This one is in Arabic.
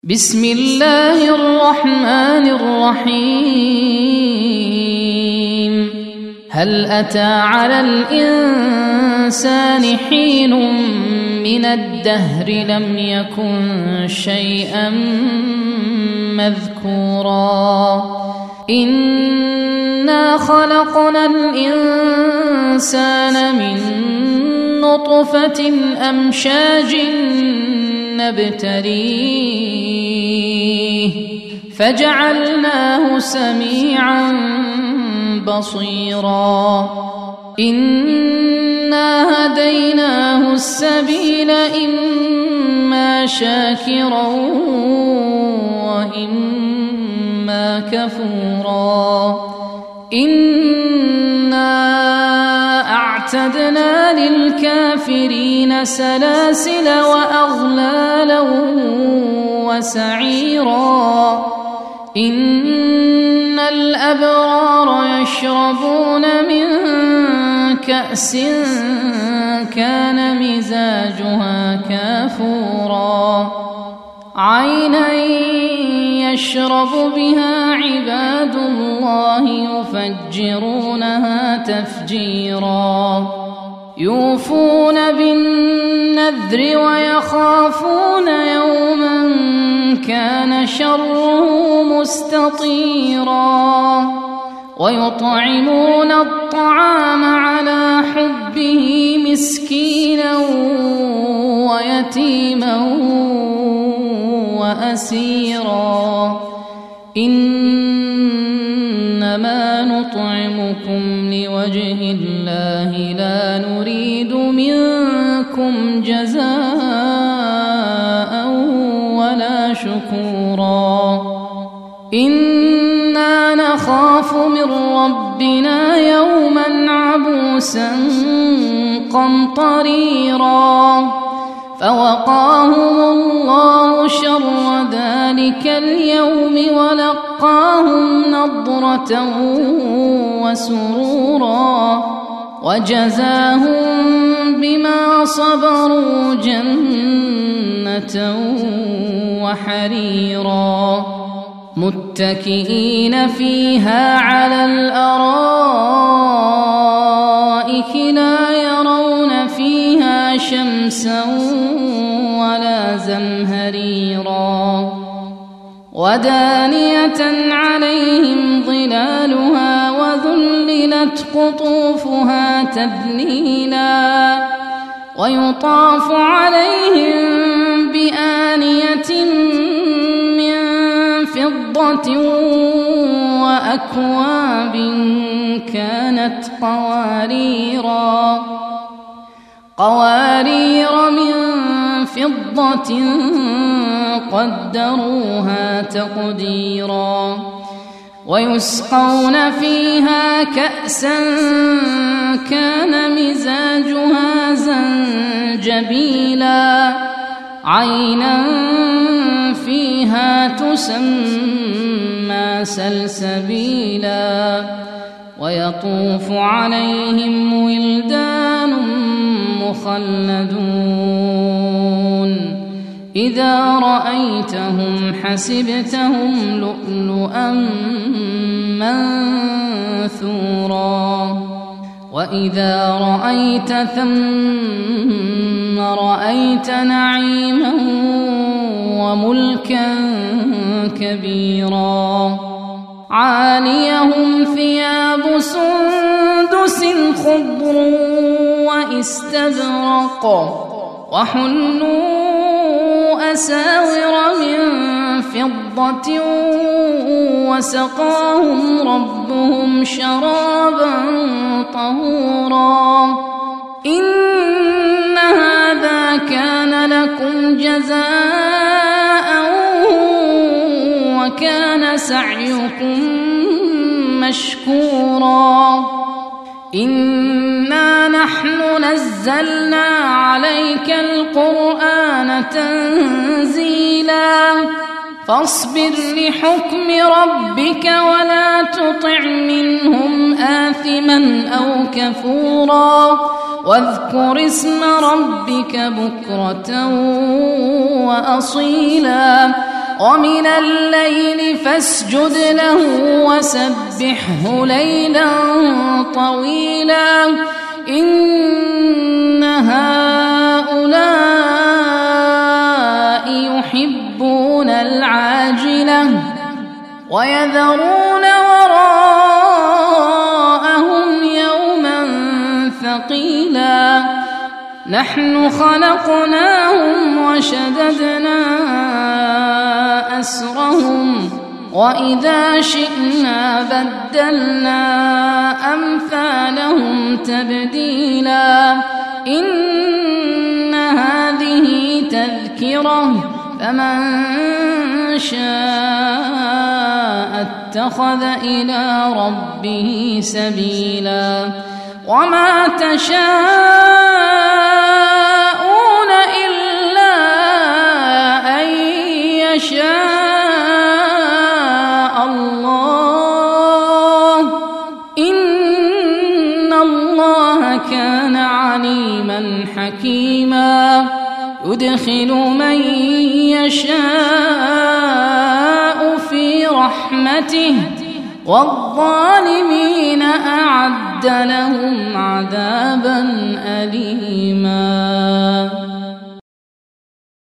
بسم الله الرحمن الرحيم. هل أتى على الإنسان حين من الدهر لم يكن شيئا مذكورا إنا خلقنا الإنسان من نطفة أمشاج نبتليه فجعلناه سميعا بصيرا إنا هديناه السبيل إما شاكرا وإما كفورا إنا أعتدنا للكافرين سلاسل وأغلالا وسعيرا إن الأبرار يشربون من كأس كان مزاجها كافورا عينا يشرب بها عباد الله يفجرونها تفجيرا يوفون بالنذر ويخافون يوما كان شره مستطيرا ويطعمون الطعام على حبه مسكينا ويتيما وأسيرا إنما نطعمكم لوجه الله لا نريد منكم جزاء ولا شكورا إنا نخاف من ربنا يوما عبوسا قمطريرا فوقاهم الله شر ذلك اليوم ولقاهم نضرة وسرورا وجزاهم بما صبروا جنة وحريرا متكئين فيها على الأرائك لا يرون فيها شمسا ولا زمهريرا ودانية عليهم ظلالها وذللت قطوفها تذليلا ويطاف عليهم بآنية من فضة وأكواب كانت قوارير من فضة قدروها تقديرا ويسقون فيها كأسا كان مزاجها زنجبيلا عينا فيها تسمى سلسبيلا ويطوف عليهم ولدان مخلدون إذا رأيتهم حسبتهم لؤلؤا منثورا وإذا رأيت ثم رأيت نعيما وملكا كبيرا عاليهم ثياب سندس خضر واستبرق وحلوا أساور من فضة وسقاهم ربهم شرابا طهورا إن هذا كان لكم جزاء وكان سعيكم مشكورا إنا نحن نزلنا عليك القرآن تنزيلا فاصبر لحكم ربك ولا تطع منهم آثما أو كفورا واذكر اسم ربك بكرة وأصيلا ومن الليل فاسجد له وسبحه ليلا طويلا إن هؤلاء يحبون العاجلة ويذرون وراءهم يوما ثقيلا نحن خلقناهم وشددنا أسرهم وإذا شئنا بدلنا أمثالهم تبديلا إن هذه تذكرة فمن شاء اتخذ إلى ربه سبيلا وما تشاءون إلا أن يشاء الله إن الله كان عليما حكيما يدخل من يشاء في رحمته والظالمين أعد لهم عذابا أليما.